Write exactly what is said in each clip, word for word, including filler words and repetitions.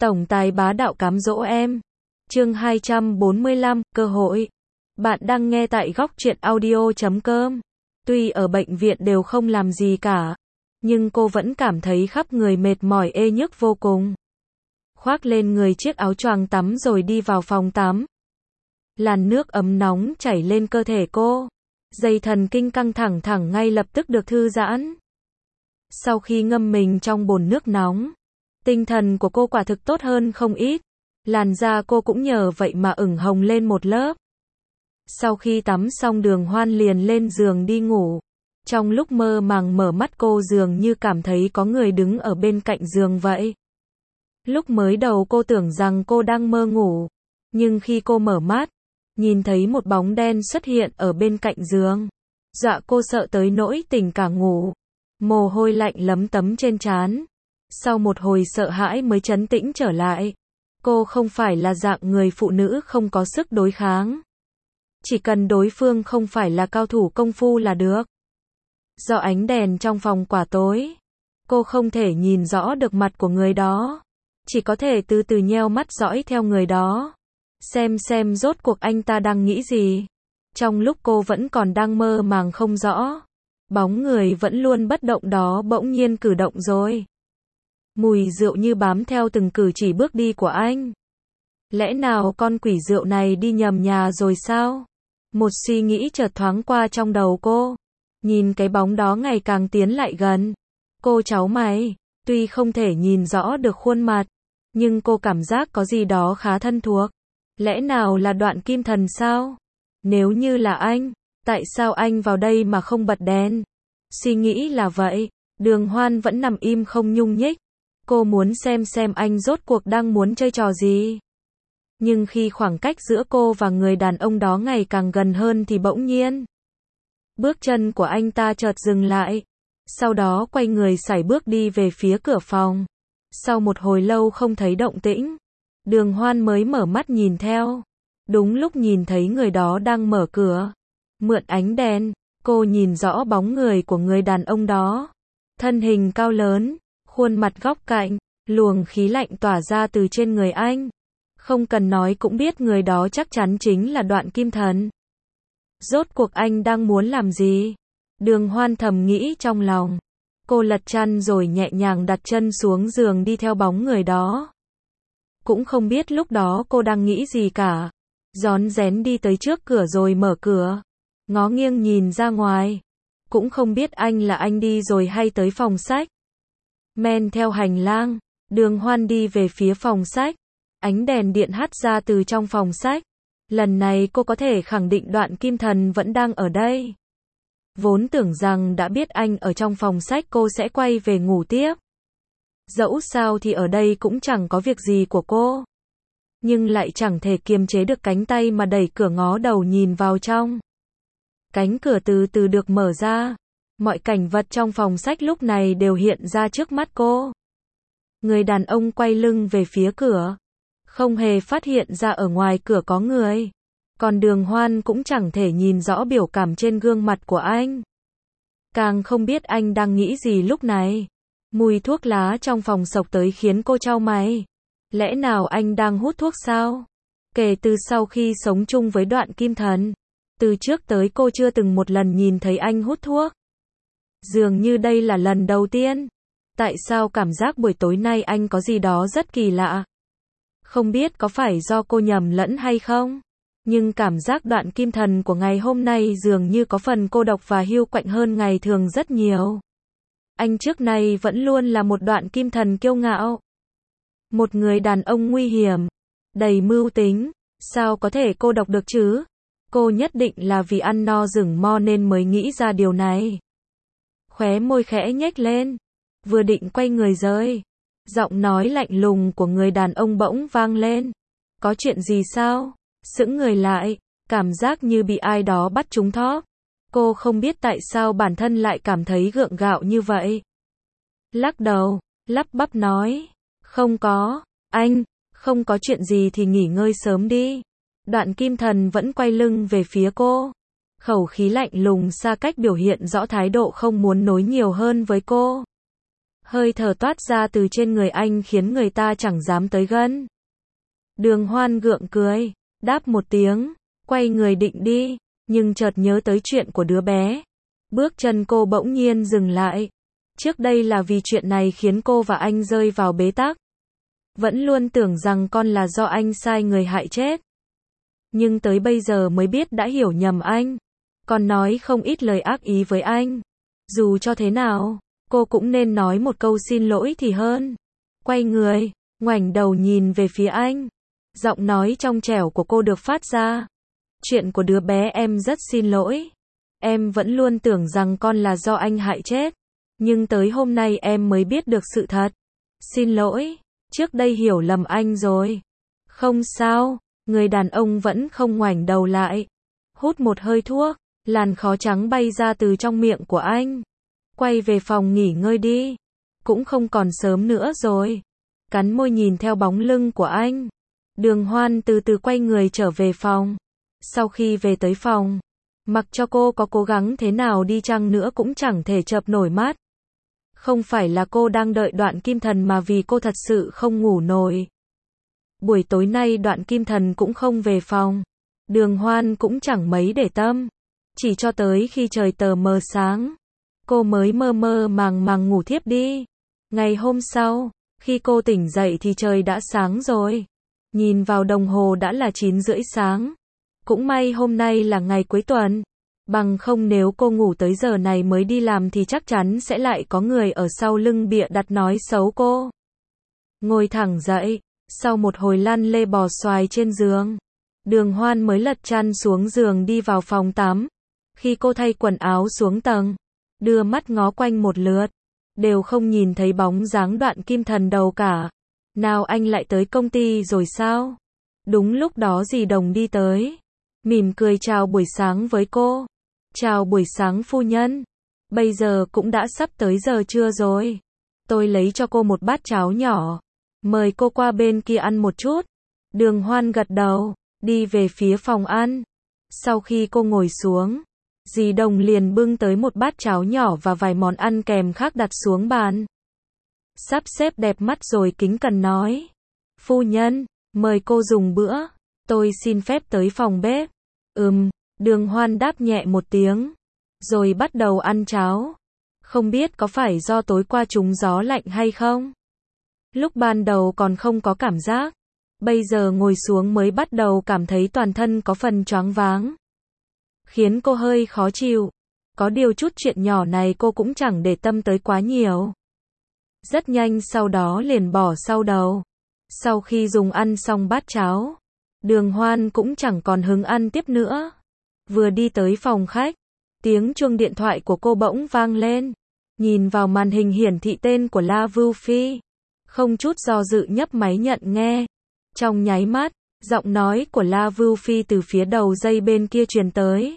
Tổng tài bá đạo cám dỗ em. Chương hai trăm bốn mươi lăm, cơ hội. Bạn đang nghe tại góc truyện audio chấm com. Tuy ở bệnh viện đều không làm gì cả, nhưng cô vẫn cảm thấy khắp người mệt mỏi ê nhức vô cùng. Khoác lên người chiếc áo choàng tắm rồi đi vào phòng tắm. Làn nước ấm nóng chảy lên cơ thể cô. Dây thần kinh căng thẳng thẳng ngay lập tức được thư giãn. Sau khi ngâm mình trong bồn nước nóng, tinh thần của cô quả thực tốt hơn không ít. Làn da cô cũng nhờ vậy mà ửng hồng lên một lớp. Sau khi tắm xong, Đường Hoan liền lên giường đi ngủ. Trong lúc mơ màng mở mắt, cô dường như cảm thấy có người đứng ở bên cạnh giường vậy. Lúc mới đầu cô tưởng rằng cô đang mơ ngủ, nhưng khi cô mở mắt, nhìn thấy một bóng đen xuất hiện ở bên cạnh giường. Dọa cô sợ tới nỗi tỉnh cả ngủ. Mồ hôi lạnh lấm tấm trên trán. Sau một hồi sợ hãi mới trấn tĩnh trở lại. Cô không phải là dạng người phụ nữ không có sức đối kháng. Chỉ cần đối phương không phải là cao thủ công phu là được. Do ánh đèn trong phòng quả tối, cô không thể nhìn rõ được mặt của người đó. Chỉ có thể từ từ nheo mắt dõi theo người đó. Xem xem rốt cuộc anh ta đang nghĩ gì. Trong lúc cô vẫn còn đang mơ màng không rõ, bóng người vẫn luôn bất động đó bỗng nhiên cử động rồi. Mùi rượu như bám theo từng cử chỉ bước đi của anh. Lẽ nào con quỷ rượu này đi nhầm nhà rồi sao? Một suy nghĩ chợt thoáng qua trong đầu cô. Nhìn cái bóng đó ngày càng tiến lại gần. Cô cháu mày, tuy không thể nhìn rõ được khuôn mặt, nhưng cô cảm giác có gì đó khá thân thuộc. Lẽ nào là Đoạn Kim Thần sao? Nếu như là anh, tại sao anh vào đây mà không bật đèn? Suy nghĩ là vậy, Đường Hoan vẫn nằm im không nhúc nhích. Cô muốn xem xem anh rốt cuộc đang muốn chơi trò gì. Nhưng khi khoảng cách giữa cô và người đàn ông đó ngày càng gần hơn thì bỗng nhiên, bước chân của anh ta chợt dừng lại. Sau đó quay người sải bước đi về phía cửa phòng. Sau một hồi lâu không thấy động tĩnh, Đường Hoan mới mở mắt nhìn theo. Đúng lúc nhìn thấy người đó đang mở cửa. Mượn ánh đèn, cô nhìn rõ bóng người của người đàn ông đó. Thân hình cao lớn, khuôn mặt góc cạnh, luồng khí lạnh tỏa ra từ trên người anh. Không cần nói cũng biết người đó chắc chắn chính là Đoạn Kim Thần. Rốt cuộc anh đang muốn làm gì? Đường Hoan thầm nghĩ trong lòng. Cô lật chăn rồi nhẹ nhàng đặt chân xuống giường đi theo bóng người đó. Cũng không biết lúc đó cô đang nghĩ gì cả. Rón rén đi tới trước cửa rồi mở cửa. Ngó nghiêng nhìn ra ngoài. Cũng không biết anh là anh đi rồi hay tới phòng sách. Men theo hành lang, Đường Hoan đi về phía phòng sách. Ánh đèn điện hắt ra từ trong phòng sách. Lần này cô có thể khẳng định Đoạn Kim Thần vẫn đang ở đây. Vốn tưởng rằng đã biết anh ở trong phòng sách cô sẽ quay về ngủ tiếp. Dẫu sao thì ở đây cũng chẳng có việc gì của cô. Nhưng lại chẳng thể kiềm chế được cánh tay mà đẩy cửa ngó đầu nhìn vào trong. Cánh cửa từ từ được mở ra. Mọi cảnh vật trong phòng sách lúc này đều hiện ra trước mắt cô. Người đàn ông quay lưng về phía cửa. Không hề phát hiện ra ở ngoài cửa có người. Còn Đường Hoan cũng chẳng thể nhìn rõ biểu cảm trên gương mặt của anh. Càng không biết anh đang nghĩ gì lúc này. Mùi thuốc lá trong phòng xộc tới khiến cô chau mày. Lẽ nào anh đang hút thuốc sao? Kể từ sau khi sống chung với Đoạn Kim Thần, từ trước tới cô chưa từng một lần nhìn thấy anh hút thuốc. Dường như đây là lần đầu tiên. Tại sao cảm giác buổi tối nay anh có gì đó rất kỳ lạ? Không biết có phải do cô nhầm lẫn hay không? Nhưng cảm giác Đoạn Kim Thần của ngày hôm nay dường như có phần cô độc và hiu quạnh hơn ngày thường rất nhiều. Anh trước nay vẫn luôn là một Đoạn Kim Thần kiêu ngạo. Một người đàn ông nguy hiểm, đầy mưu tính. Sao có thể cô độc được chứ? Cô nhất định là vì ăn no rừng mo nên mới nghĩ ra điều này. Khóe môi khẽ nhếch lên. Vừa định quay người rời, giọng nói lạnh lùng của người đàn ông bỗng vang lên. Có chuyện gì sao? Sững người lại, cảm giác như bị ai đó bắt trúng thóp. Cô không biết tại sao bản thân lại cảm thấy gượng gạo như vậy. Lắc đầu, lắp bắp nói. Không có, anh, không có chuyện gì thì nghỉ ngơi sớm đi. Đoạn Kim Thần vẫn quay lưng về phía cô. Khẩu khí lạnh lùng xa cách biểu hiện rõ thái độ không muốn nối nhiều hơn với cô. Hơi thở toát ra từ trên người anh khiến người ta chẳng dám tới gần. Đường Hoan gượng cười, đáp một tiếng, quay người định đi, nhưng chợt nhớ tới chuyện của đứa bé. Bước chân cô bỗng nhiên dừng lại. Trước đây là vì chuyện này khiến cô và anh rơi vào bế tắc. Vẫn luôn tưởng rằng con là do anh sai người hại chết. Nhưng tới bây giờ mới biết đã hiểu nhầm anh. Còn nói không ít lời ác ý với anh. Dù cho thế nào, cô cũng nên nói một câu xin lỗi thì hơn. Quay người, ngoảnh đầu nhìn về phía anh. Giọng nói trong trẻo của cô được phát ra. Chuyện của đứa bé em rất xin lỗi. Em vẫn luôn tưởng rằng con là do anh hại chết. Nhưng tới hôm nay em mới biết được sự thật. Xin lỗi, trước đây hiểu lầm anh rồi. Không sao, người đàn ông vẫn không ngoảnh đầu lại. Hút một hơi thuốc, làn khói trắng bay ra từ trong miệng của anh. Quay về phòng nghỉ ngơi đi. Cũng không còn sớm nữa rồi. Cắn môi nhìn theo bóng lưng của anh. Đường Hoan từ từ quay người trở về phòng. Sau khi về tới phòng, mặc cho cô có cố gắng thế nào đi chăng nữa cũng chẳng thể chợp nổi mắt. Không phải là cô đang đợi Đoạn Kim Thần mà vì cô thật sự không ngủ nổi. Buổi tối nay Đoạn Kim Thần cũng không về phòng. Đường Hoan cũng chẳng mấy để tâm. Chỉ cho tới khi trời tờ mờ sáng, cô mới mơ mơ màng màng ngủ thiếp đi. Ngày hôm sau, khi cô tỉnh dậy thì trời đã sáng rồi. Nhìn vào đồng hồ đã là chín rưỡi sáng. Cũng may hôm nay là ngày cuối tuần. Bằng không nếu cô ngủ tới giờ này mới đi làm thì chắc chắn sẽ lại có người ở sau lưng bịa đặt nói xấu cô. Ngồi thẳng dậy, sau một hồi lăn lê bò xoài trên giường, Đường Hoan mới lật chăn xuống giường đi vào phòng tắm. Khi cô thay quần áo xuống tầng, đưa mắt ngó quanh một lượt, đều không nhìn thấy bóng dáng Đoạn Kim Thần đâu cả. Nào anh lại tới công ty rồi sao? Đúng lúc đó dì Đồng đi tới, mỉm cười chào buổi sáng với cô. Chào buổi sáng phu nhân. Bây giờ cũng đã sắp tới giờ trưa rồi. Tôi lấy cho cô một bát cháo nhỏ. Mời cô qua bên kia ăn một chút. Đường Hoan gật đầu, đi về phía phòng ăn. Sau khi cô ngồi xuống, dì Đồng liền bưng tới một bát cháo nhỏ và vài món ăn kèm khác đặt xuống bàn. Sắp xếp đẹp mắt rồi kính cẩn nói. Phu nhân, mời cô dùng bữa. Tôi xin phép tới phòng bếp. Ừm, Đường Hoan đáp nhẹ một tiếng. Rồi bắt đầu ăn cháo. Không biết có phải do tối qua trúng gió lạnh hay không? Lúc ban đầu còn không có cảm giác. Bây giờ ngồi xuống mới bắt đầu cảm thấy toàn thân có phần choáng váng. Khiến cô hơi khó chịu. Có điều chút chuyện nhỏ này cô cũng chẳng để tâm tới quá nhiều. Rất nhanh sau đó liền bỏ sau đầu. Sau khi dùng ăn xong bát cháo, Đường Hoan cũng chẳng còn hứng ăn tiếp nữa. Vừa đi tới phòng khách, tiếng chuông điện thoại của cô bỗng vang lên. Nhìn vào màn hình hiển thị tên của La Vưu Phi, không chút do dự nhấp máy nhận nghe. Trong nháy mắt, giọng nói của La Vưu Phi từ phía đầu dây bên kia truyền tới.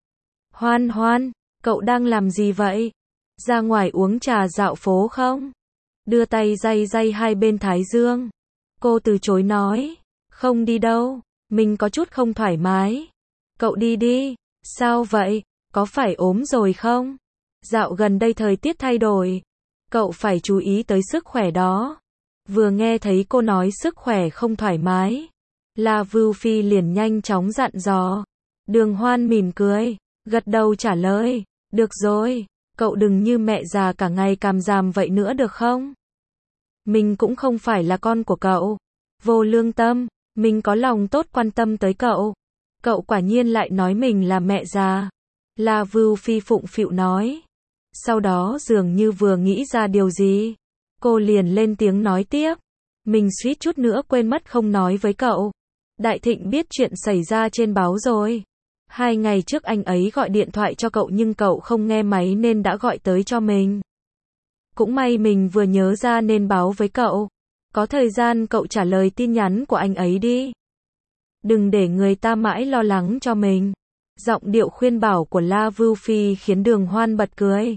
Hoan Hoan, cậu đang làm gì vậy? Ra ngoài uống trà dạo phố không? Đưa tay day day hai bên thái dương. Cô từ chối nói, không đi đâu, mình có chút không thoải mái. Cậu đi đi. Sao vậy? Có phải ốm rồi không? Dạo gần đây thời tiết thay đổi, cậu phải chú ý tới sức khỏe đó. Vừa nghe thấy cô nói sức khỏe không thoải mái, La Vưu Phi liền nhanh chóng dặn dò. Đường Hoan mỉm cười, gật đầu trả lời, được rồi, cậu đừng như mẹ già cả ngày càm ràm vậy nữa được không? Mình cũng không phải là con của cậu. Vô lương tâm, mình có lòng tốt quan tâm tới cậu. Cậu quả nhiên lại nói mình là mẹ già. La Vưu Phi phụng phịu nói. Sau đó dường như vừa nghĩ ra điều gì, cô liền lên tiếng nói tiếp. Mình suýt chút nữa quên mất không nói với cậu. Đại Thịnh biết chuyện xảy ra trên báo rồi. Hai ngày trước anh ấy gọi điện thoại cho cậu nhưng cậu không nghe máy nên đã gọi tới cho mình. Cũng may mình vừa nhớ ra nên báo với cậu. Có thời gian cậu trả lời tin nhắn của anh ấy đi. Đừng để người ta mãi lo lắng cho mình. Giọng điệu khuyên bảo của La Vưu Phi khiến Đường Hoan bật cười.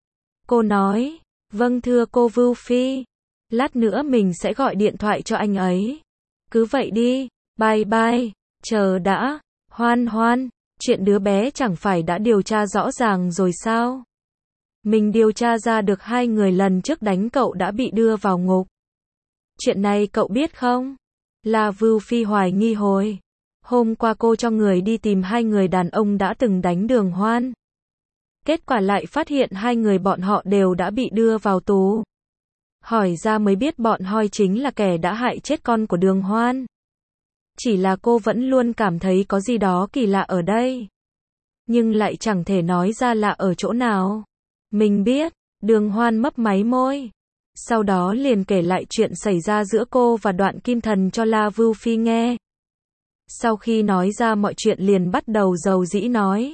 Cô nói, vâng thưa cô Vưu Phi. Lát nữa mình sẽ gọi điện thoại cho anh ấy. Cứ vậy đi, bye bye. Chờ đã, Hoan Hoan, chuyện đứa bé chẳng phải đã điều tra rõ ràng rồi sao? Mình điều tra ra được hai người lần trước đánh cậu đã bị đưa vào ngục. Chuyện này cậu biết không? La Vưu Phi hoài nghi hồi. Hôm qua cô cho người đi tìm hai người đàn ông đã từng đánh Đường Hoan. Kết quả lại phát hiện hai người bọn họ đều đã bị đưa vào tù. Hỏi ra mới biết bọn Hoi chính là kẻ đã hại chết con của Đường Hoan. Chỉ là cô vẫn luôn cảm thấy có gì đó kỳ lạ ở đây. Nhưng lại chẳng thể nói ra lạ ở chỗ nào. Mình biết, Đường Hoan mấp máy môi. Sau đó liền kể lại chuyện xảy ra giữa cô và Đoạn Kim Thần cho La Vưu Phi nghe. Sau khi nói ra mọi chuyện liền bắt đầu dầu dĩ nói.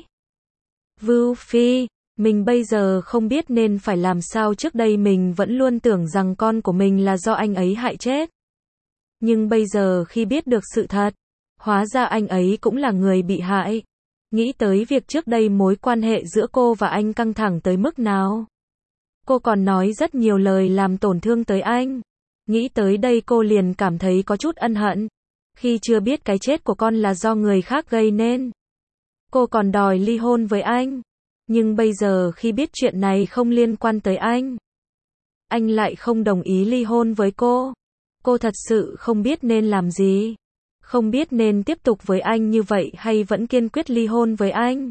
Vưu Phi, mình bây giờ không biết nên phải làm sao, trước đây mình vẫn luôn tưởng rằng con của mình là do anh ấy hại chết. Nhưng bây giờ khi biết được sự thật, hóa ra anh ấy cũng là người bị hại. Nghĩ tới việc trước đây mối quan hệ giữa cô và anh căng thẳng tới mức nào. Cô còn nói rất nhiều lời làm tổn thương tới anh. Nghĩ tới đây cô liền cảm thấy có chút ân hận. Khi chưa biết cái chết của con là do người khác gây nên, cô còn đòi ly hôn với anh. Nhưng bây giờ khi biết chuyện này không liên quan tới anh, anh lại không đồng ý ly hôn với cô. Cô thật sự không biết nên làm gì. Không biết nên tiếp tục với anh như vậy hay vẫn kiên quyết ly hôn với anh.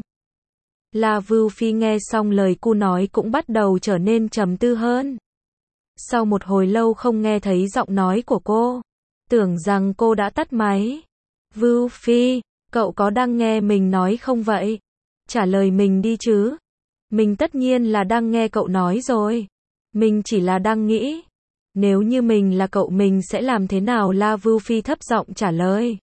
La Vưu Phi nghe xong lời cô nói cũng bắt đầu trở nên trầm tư hơn. Sau một hồi lâu không nghe thấy giọng nói của cô, tưởng rằng cô đã tắt máy. Vưu Phi, cậu có đang nghe mình nói không vậy? Trả lời mình đi chứ. Mình tất nhiên là đang nghe cậu nói rồi. Mình chỉ là đang nghĩ. Nếu như mình là cậu mình sẽ làm thế nào? La Vưu Phi thấp giọng trả lời.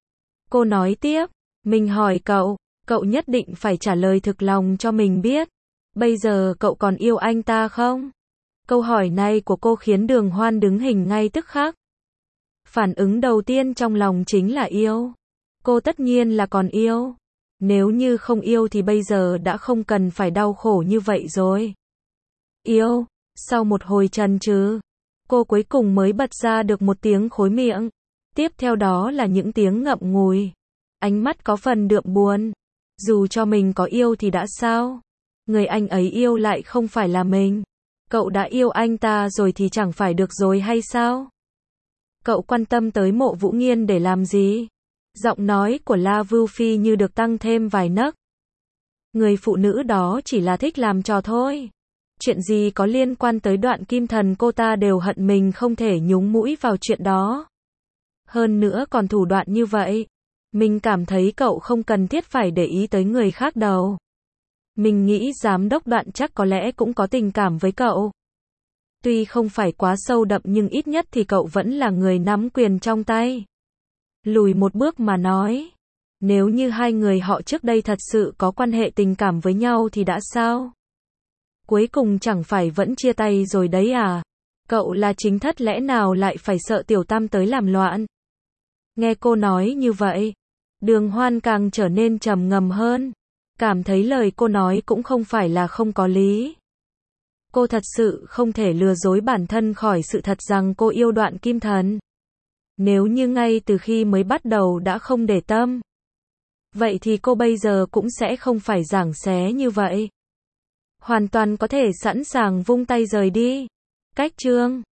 Cô nói tiếp. Mình hỏi cậu, cậu nhất định phải trả lời thực lòng cho mình biết. Bây giờ cậu còn yêu anh ta không? Câu hỏi này của cô khiến Đường Hoan đứng hình ngay tức khắc. Phản ứng đầu tiên trong lòng chính là yêu. Cô tất nhiên là còn yêu. Nếu như không yêu thì bây giờ đã không cần phải đau khổ như vậy rồi. Yêu. Sau một hồi chần chừ, cô cuối cùng mới bật ra được một tiếng khối miệng. Tiếp theo đó là những tiếng ngậm ngùi. Ánh mắt có phần đượm buồn. Dù cho mình có yêu thì đã sao? Người anh ấy yêu lại không phải là mình. Cậu đã yêu anh ta rồi thì chẳng phải được rồi hay sao? Cậu quan tâm tới Mộ Vũ Nghiên để làm gì? Giọng nói của La Vưu Phi như được tăng thêm vài nấc. Người phụ nữ đó chỉ là thích làm trò thôi. Chuyện gì có liên quan tới Đoạn Kim Thần cô ta đều hận mình không thể nhúng mũi vào chuyện đó. Hơn nữa còn thủ đoạn như vậy. Mình cảm thấy cậu không cần thiết phải để ý tới người khác đâu. Mình nghĩ giám đốc Đoạn chắc có lẽ cũng có tình cảm với cậu. Tuy không phải quá sâu đậm nhưng ít nhất thì cậu vẫn là người nắm quyền trong tay. Lùi một bước mà nói. Nếu như hai người họ trước đây thật sự có quan hệ tình cảm với nhau thì đã sao? Cuối cùng chẳng phải vẫn chia tay rồi đấy à? Cậu là chính thất lẽ nào lại phải sợ Tiểu Tam tới làm loạn? Nghe cô nói như vậy, Đường Hoan càng trở nên trầm ngâm hơn. Cảm thấy lời cô nói cũng không phải là không có lý. Cô thật sự không thể lừa dối bản thân khỏi sự thật rằng cô yêu Đoạn Kim Thần. Nếu như ngay từ khi mới bắt đầu đã không để tâm, vậy thì cô bây giờ cũng sẽ không phải giảng xé như vậy. Hoàn toàn có thể sẵn sàng vung tay rời đi. Cách chương